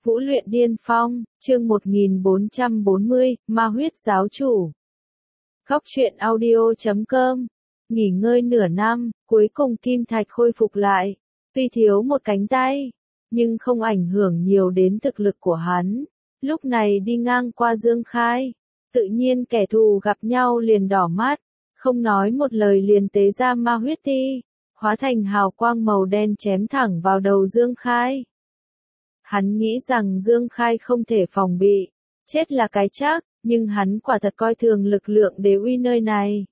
Vũ luyện điên phong, chương 1440, Ma huyết giáo chủ. Góc truyện audio.com. Nghỉ ngơi nửa năm, cuối cùng Kim Thạch khôi phục lại. Tuy thiếu một cánh tay, nhưng không ảnh hưởng nhiều đến thực lực của hắn. Lúc này đi ngang qua Dương Khai, tự nhiên kẻ thù gặp nhau liền đỏ mắt, không nói một lời liền tế ra ma huyết ti, hóa thành hào quang màu đen chém thẳng vào đầu Dương Khai. Hắn nghĩ rằng Dương Khai không thể phòng bị, chết là cái chắc, nhưng hắn quả thật coi thường lực lượng đế uy nơi này.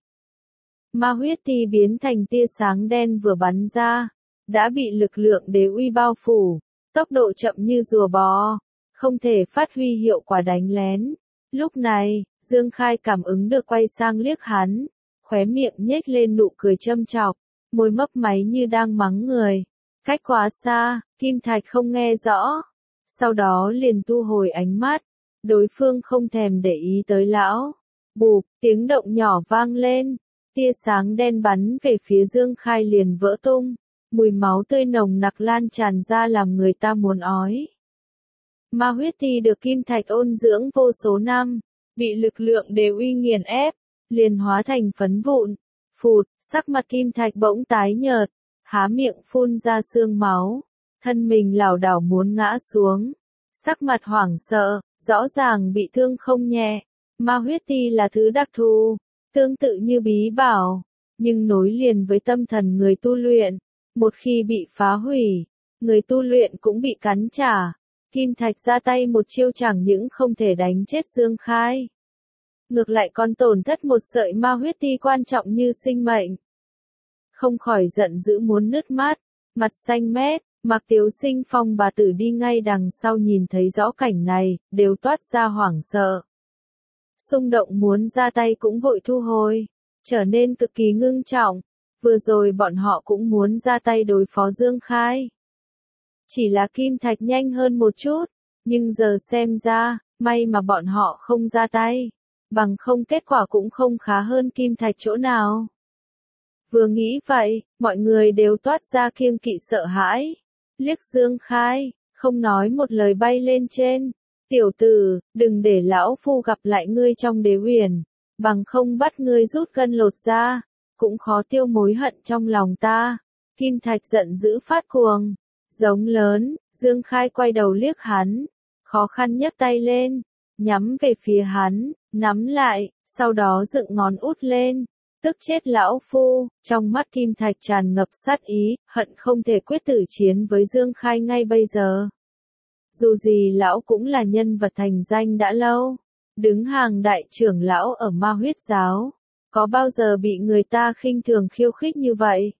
Ma huyết ti biến thành tia sáng đen vừa bắn ra, đã bị lực lượng đế uy bao phủ, tốc độ chậm như rùa bò, không thể phát huy hiệu quả đánh lén. Lúc này, Dương Khai cảm ứng được quay sang liếc hắn, khóe miệng nhếch lên nụ cười châm chọc, môi mấp máy như đang mắng người. Cách quá xa, Kim Thạch không nghe rõ, sau đó liền thu hồi ánh mắt, đối phương không thèm để ý tới lão. Bụp, tiếng động nhỏ vang lên, tia sáng đen bắn về phía Dương Khai liền vỡ tung, mùi máu tươi nồng nặc lan tràn ra làm người ta muốn ói. Ma huyết ti được Kim Thạch ôn dưỡng vô số năm, bị lực lượng đế uy nghiền ép, liền hóa thành phấn vụn. Phụt, sắc mặt Kim Thạch bỗng tái nhợt, há miệng phun ra sương máu, thân mình lảo đảo muốn ngã xuống. Sắc mặt hoảng sợ, rõ ràng bị thương không nhẹ. Ma huyết ti là thứ đặc thù, tương tự như bí bảo, nhưng nối liền với tâm thần người tu luyện. Một khi bị phá hủy, người tu luyện cũng bị cắn trả. Kim Thạch ra tay một chiêu chẳng những không thể đánh chết Dương Khai, ngược lại còn tổn thất một sợi ma huyết ti quan trọng như sinh mệnh. Không khỏi giận dữ muốn nứt mắt, mặt xanh mét. Mạc Tiếu Sinh Phong bà tử đi ngay đằng sau nhìn thấy rõ cảnh này, đều toát ra hoảng sợ. Xung động muốn ra tay cũng vội thu hồi, trở nên cực kỳ ngưng trọng. Vừa rồi bọn họ cũng muốn ra tay đối phó Dương Khai. Chỉ là Kim Thạch nhanh hơn một chút, nhưng giờ xem ra, may mà bọn họ không ra tay, bằng không kết quả cũng không khá hơn Kim Thạch chỗ nào. Vừa nghĩ vậy, mọi người đều toát ra kiêng kỵ sợ hãi. Liếc Dương Khai, không nói một lời bay lên trên. Tiểu tử, đừng để lão phu gặp lại ngươi trong đế huyền, bằng không bắt ngươi rút gân lột da, cũng khó tiêu mối hận trong lòng ta. Kim Thạch giận dữ phát cuồng, giống lớn. Dương Khai quay đầu liếc hắn, khó khăn nhấc tay lên, nhắm về phía hắn, nắm lại, sau đó dựng ngón út lên. Tức chết lão phu, trong mắt Kim Thạch tràn ngập sát ý, hận không thể quyết tử chiến với Dương Khai ngay bây giờ. Dù gì lão cũng là nhân vật thành danh đã lâu, đứng hàng đại trưởng lão ở Ma huyết giáo, có bao giờ bị người ta khinh thường khiêu khích như vậy?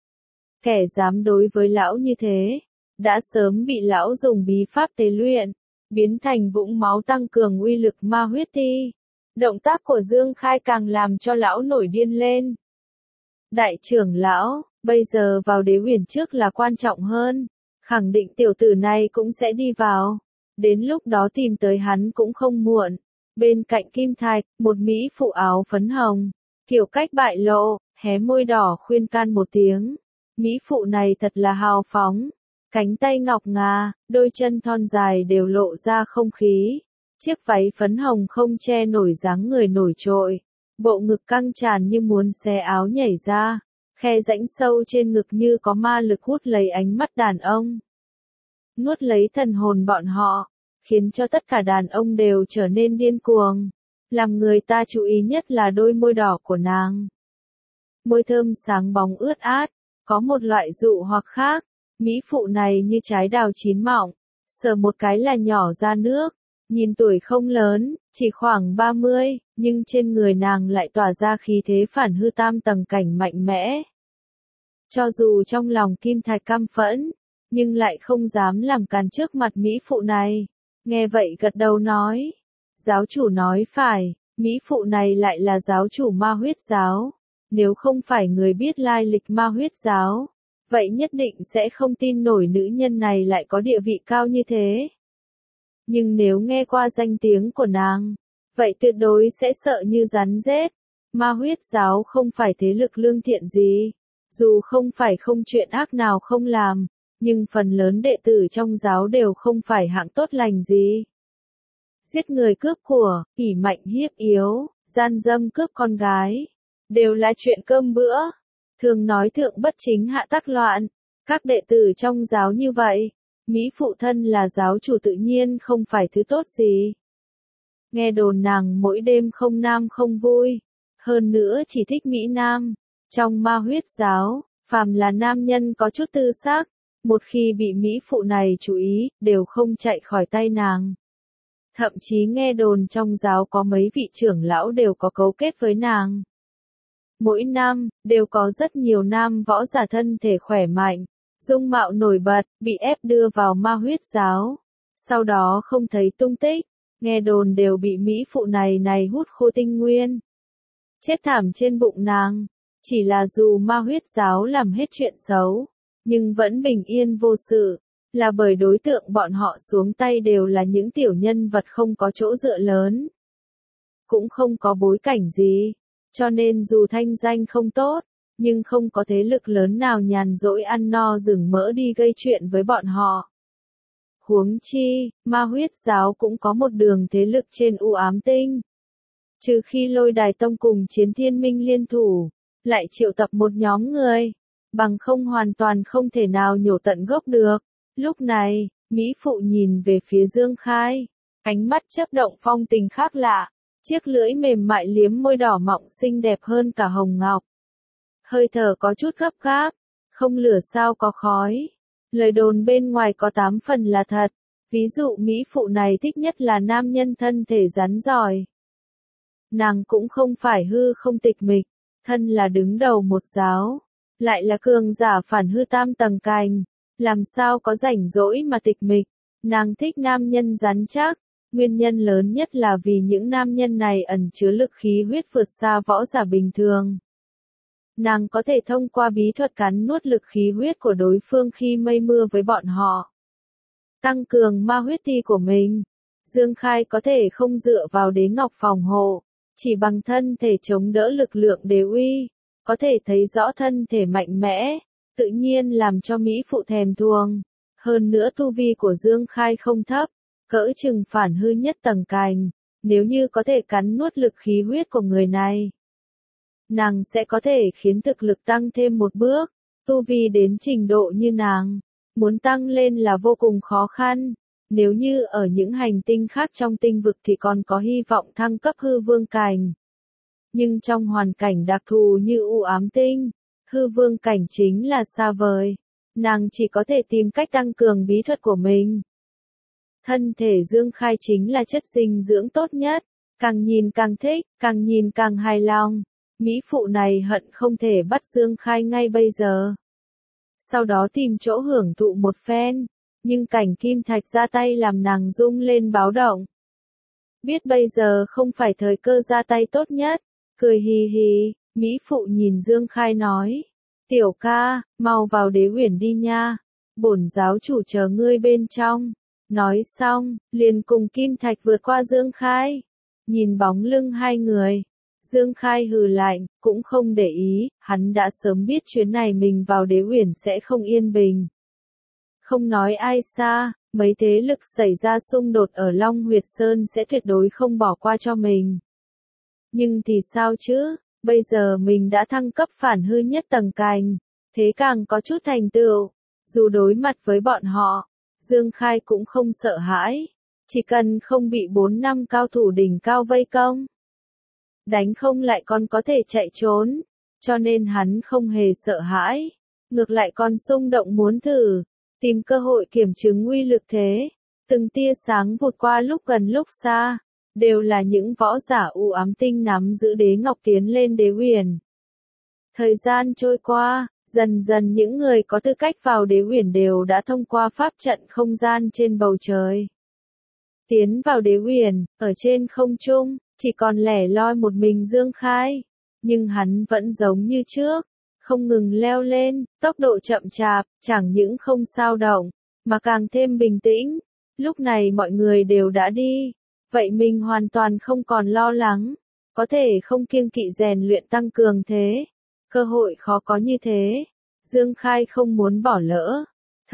Kẻ dám đối với lão như thế, đã sớm bị lão dùng bí pháp tế luyện, biến thành vũng máu tăng cường uy lực ma huyết ti. Động tác của Dương Khai càng làm cho lão nổi điên lên. Đại trưởng lão, bây giờ vào đế huyền trước là quan trọng hơn. Khẳng định tiểu tử này cũng sẽ đi vào. Đến lúc đó tìm tới hắn cũng không muộn. Bên cạnh Kim Thạch, một mỹ phụ áo phấn hồng, kiểu cách bại lộ, hé môi đỏ khuyên can một tiếng. Mỹ phụ này thật là hào phóng. Cánh tay ngọc ngà, đôi chân thon dài đều lộ ra không khí. Chiếc váy phấn hồng không che nổi dáng người nổi trội, bộ ngực căng tràn như muốn xé áo nhảy ra, khe rãnh sâu trên ngực như có ma lực hút lấy ánh mắt đàn ông. Nuốt lấy thần hồn bọn họ, khiến cho tất cả đàn ông đều trở nên điên cuồng. Làm người ta chú ý nhất là đôi môi đỏ của nàng. Môi thơm sáng bóng ướt át, có một loại dụ hoặc khác. Mỹ phụ này như trái đào chín mọng, sờ một cái là nhỏ ra nước. Nhìn tuổi không lớn, chỉ khoảng 30, nhưng trên người nàng lại tỏa ra khí thế phản hư tam tầng cảnh mạnh mẽ. Cho dù trong lòng Kim Thạch căm phẫn, nhưng lại không dám làm càn trước mặt Mỹ phụ này. Nghe vậy gật đầu nói. Giáo chủ nói phải, Mỹ phụ này lại là giáo chủ Ma huyết giáo. Nếu không phải người biết lai lịch Ma huyết giáo, vậy nhất định sẽ không tin nổi nữ nhân này lại có địa vị cao như thế. Nhưng nếu nghe qua danh tiếng của nàng, vậy tuyệt đối sẽ sợ như rắn rết. Ma huyết giáo không phải thế lực lương thiện gì, dù không phải không chuyện ác nào không làm, nhưng phần lớn đệ tử trong giáo đều không phải hạng tốt lành gì. Giết người cướp của, ỷ mạnh hiếp yếu, gian dâm cướp con gái, đều là chuyện cơm bữa. Thường nói thượng bất chính hạ tắc loạn, các đệ tử trong giáo như vậy, Mỹ phụ thân là giáo chủ tự nhiên không phải thứ tốt gì. Nghe đồn nàng mỗi đêm không nam không vui, hơn nữa chỉ thích Mỹ Nam. Trong ma huyết giáo, phàm là nam nhân có chút tư sắc, một khi bị Mỹ phụ này chú ý, đều không chạy khỏi tay nàng. Thậm chí nghe đồn trong giáo có mấy vị trưởng lão đều có cấu kết với nàng. Mỗi năm, đều có rất nhiều nam võ giả thân thể khỏe mạnh, dung mạo nổi bật, bị ép đưa vào ma huyết giáo. Sau đó không thấy tung tích, nghe đồn đều bị Mỹ phụ này hút khô tinh nguyên. Chết thảm trên bụng nàng, chỉ là dù ma huyết giáo làm hết chuyện xấu, nhưng vẫn bình yên vô sự, là bởi đối tượng bọn họ xuống tay đều là những tiểu nhân vật không có chỗ dựa lớn. Cũng không có bối cảnh gì, cho nên dù thanh danh không tốt, nhưng không có thế lực lớn nào nhàn rỗi ăn no rừng mỡ đi gây chuyện với bọn họ. Huống chi, ma huyết giáo cũng có một đường thế lực trên u ám tinh. Trừ khi Lôi Đài Tông cùng Chiến Thiên Minh liên thủ, lại triệu tập một nhóm người, bằng không hoàn toàn không thể nào nhổ tận gốc được. Lúc này, Mỹ phụ nhìn về phía Dương Khai, ánh mắt chớp động phong tình khác lạ, chiếc lưỡi mềm mại liếm môi đỏ mọng xinh đẹp hơn cả hồng ngọc. Hơi thở có chút gấp gáp, không lửa sao có khói. Lời đồn bên ngoài có 8 phần là thật, ví dụ Mỹ phụ này thích nhất là nam nhân thân thể rắn giỏi. Nàng cũng không phải hư không tịch mịch, thân là đứng đầu một giáo, lại là cường giả phản hư tam tầng cành, làm sao có rảnh rỗi mà tịch mịch. Nàng thích nam nhân rắn chắc, nguyên nhân lớn nhất là vì những nam nhân này ẩn chứa lực khí huyết vượt xa võ giả bình thường. Nàng có thể thông qua bí thuật cắn nuốt lực khí huyết của đối phương khi mây mưa với bọn họ. Tăng cường ma huyết ti của mình. Dương Khai có thể không dựa vào đế ngọc phòng hộ, chỉ bằng thân thể chống đỡ lực lượng đế uy, có thể thấy rõ thân thể mạnh mẽ, tự nhiên làm cho Mỹ phụ thèm thuồng. Hơn nữa tu vi của Dương Khai không thấp, cỡ chừng phản hư nhất tầng cành, nếu như có thể cắn nuốt lực khí huyết của người này, nàng sẽ có thể khiến thực lực tăng thêm một bước. Tu vi đến trình độ như nàng, muốn tăng lên là vô cùng khó khăn. Nếu như ở những hành tinh khác trong tinh vực thì còn có hy vọng thăng cấp hư vương cảnh. Nhưng trong hoàn cảnh đặc thù như u ám tinh, hư vương cảnh chính là xa vời. Nàng chỉ có thể tìm cách tăng cường bí thuật của mình. Thân thể Dương Khai chính là chất dinh dưỡng tốt nhất, càng nhìn càng thích, càng nhìn càng hài lòng. Mỹ phụ này hận không thể bắt Dương Khai ngay bây giờ. Sau đó tìm chỗ hưởng thụ một phen, nhưng cảnh kim thạch ra tay làm nàng rung lên báo động. Biết bây giờ không phải thời cơ ra tay tốt nhất, cười hì hì, Mỹ phụ nhìn Dương Khai nói. Tiểu ca, mau vào đế uyển đi nha, bổn giáo chủ chờ ngươi bên trong. Nói xong, liền cùng kim thạch vượt qua Dương Khai. Nhìn bóng lưng hai người, Dương Khai hừ lạnh, cũng không để ý, hắn đã sớm biết chuyến này mình vào đế uyển sẽ không yên bình. Không nói ai xa, mấy thế lực xảy ra xung đột ở Long Huyệt Sơn sẽ tuyệt đối không bỏ qua cho mình. Nhưng thì sao chứ, bây giờ mình đã thăng cấp phản hư nhất tầng cành, thế càng có chút thành tựu, dù đối mặt với bọn họ, Dương Khai cũng không sợ hãi, chỉ cần không bị 4 năm cao thủ đỉnh cao vây công. Đánh không lại còn có thể chạy trốn, cho nên hắn không hề sợ hãi, ngược lại còn xung động muốn thử, tìm cơ hội kiểm chứng uy lực thế. Từng tia sáng vụt qua lúc gần lúc xa, đều là những võ giả u ám tinh nắm giữ đế ngọc tiến lên đế uyển. Thời gian trôi qua, dần dần những người có tư cách vào đế uyển đều đã thông qua pháp trận không gian trên bầu trời. Tiến vào đế uyển, ở trên không trung, chỉ còn lẻ loi một mình Dương Khai, nhưng hắn vẫn giống như trước, không ngừng leo lên, tốc độ chậm chạp, chẳng những không xao động, mà càng thêm bình tĩnh. Lúc này mọi người đều đã đi, vậy mình hoàn toàn không còn lo lắng, có thể không kiêng kỵ rèn luyện tăng cường thế. Cơ hội khó có như thế, Dương Khai không muốn bỏ lỡ.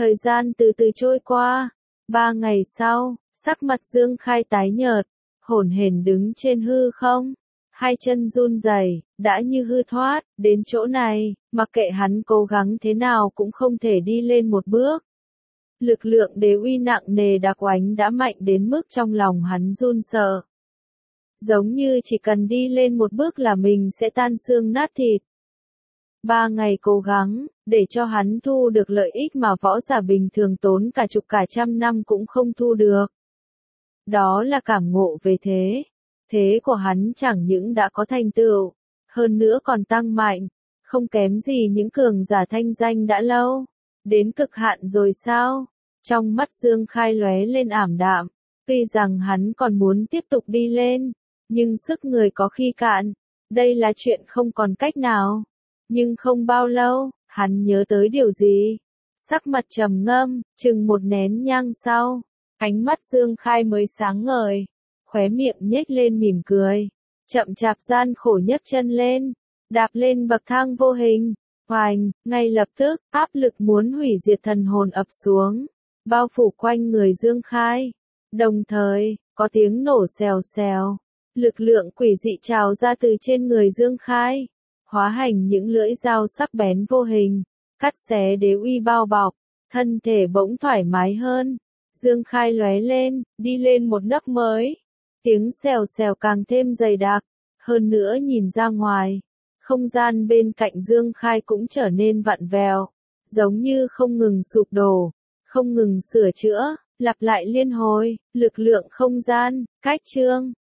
Thời gian từ từ trôi qua. 3 ngày sau, sắc mặt Dương Khai tái nhợt, hổn hển đứng trên hư không. Hai chân run rẩy, đã như hư thoát, đến chỗ này, mặc kệ hắn cố gắng thế nào cũng không thể đi lên một bước. Lực lượng đế uy nặng nề đặc oánh đã mạnh đến mức trong lòng hắn run sợ. Giống như chỉ cần đi lên một bước là mình sẽ tan xương nát thịt. 3 ngày cố gắng, để cho hắn thu được lợi ích mà võ giả bình thường tốn cả chục cả trăm năm cũng không thu được. Đó là cảm ngộ về thế. Thế của hắn chẳng những đã có thành tựu, hơn nữa còn tăng mạnh, không kém gì những cường giả thanh danh đã lâu. Đến cực hạn rồi sao? Trong mắt Dương Khai lóe lên ảm đạm, tuy rằng hắn còn muốn tiếp tục đi lên, nhưng sức người có khi cạn, đây là chuyện không còn cách nào. Nhưng không bao lâu, hắn nhớ tới điều gì? Sắc mặt trầm ngâm, chừng một nén nhang sau, ánh mắt Dương Khai mới sáng ngời, khóe miệng nhếch lên mỉm cười, chậm chạp gian khổ nhấc chân lên, đạp lên bậc thang vô hình, hoành, ngay lập tức, áp lực muốn hủy diệt thần hồn ập xuống, bao phủ quanh người Dương Khai. Đồng thời, có tiếng nổ xèo xèo, lực lượng quỷ dị trào ra từ trên người Dương Khai, hóa thành những lưỡi dao sắc bén vô hình, cắt xé đế uy bao bọc, thân thể bỗng thoải mái hơn. Dương Khai lóe lên, đi lên một nấc mới. Tiếng xèo xèo càng thêm dày đặc, hơn nữa nhìn ra ngoài, không gian bên cạnh Dương Khai cũng trở nên vặn vẹo, giống như không ngừng sụp đổ, không ngừng sửa chữa, lặp lại liên hồi, lực lượng không gian, cách trương,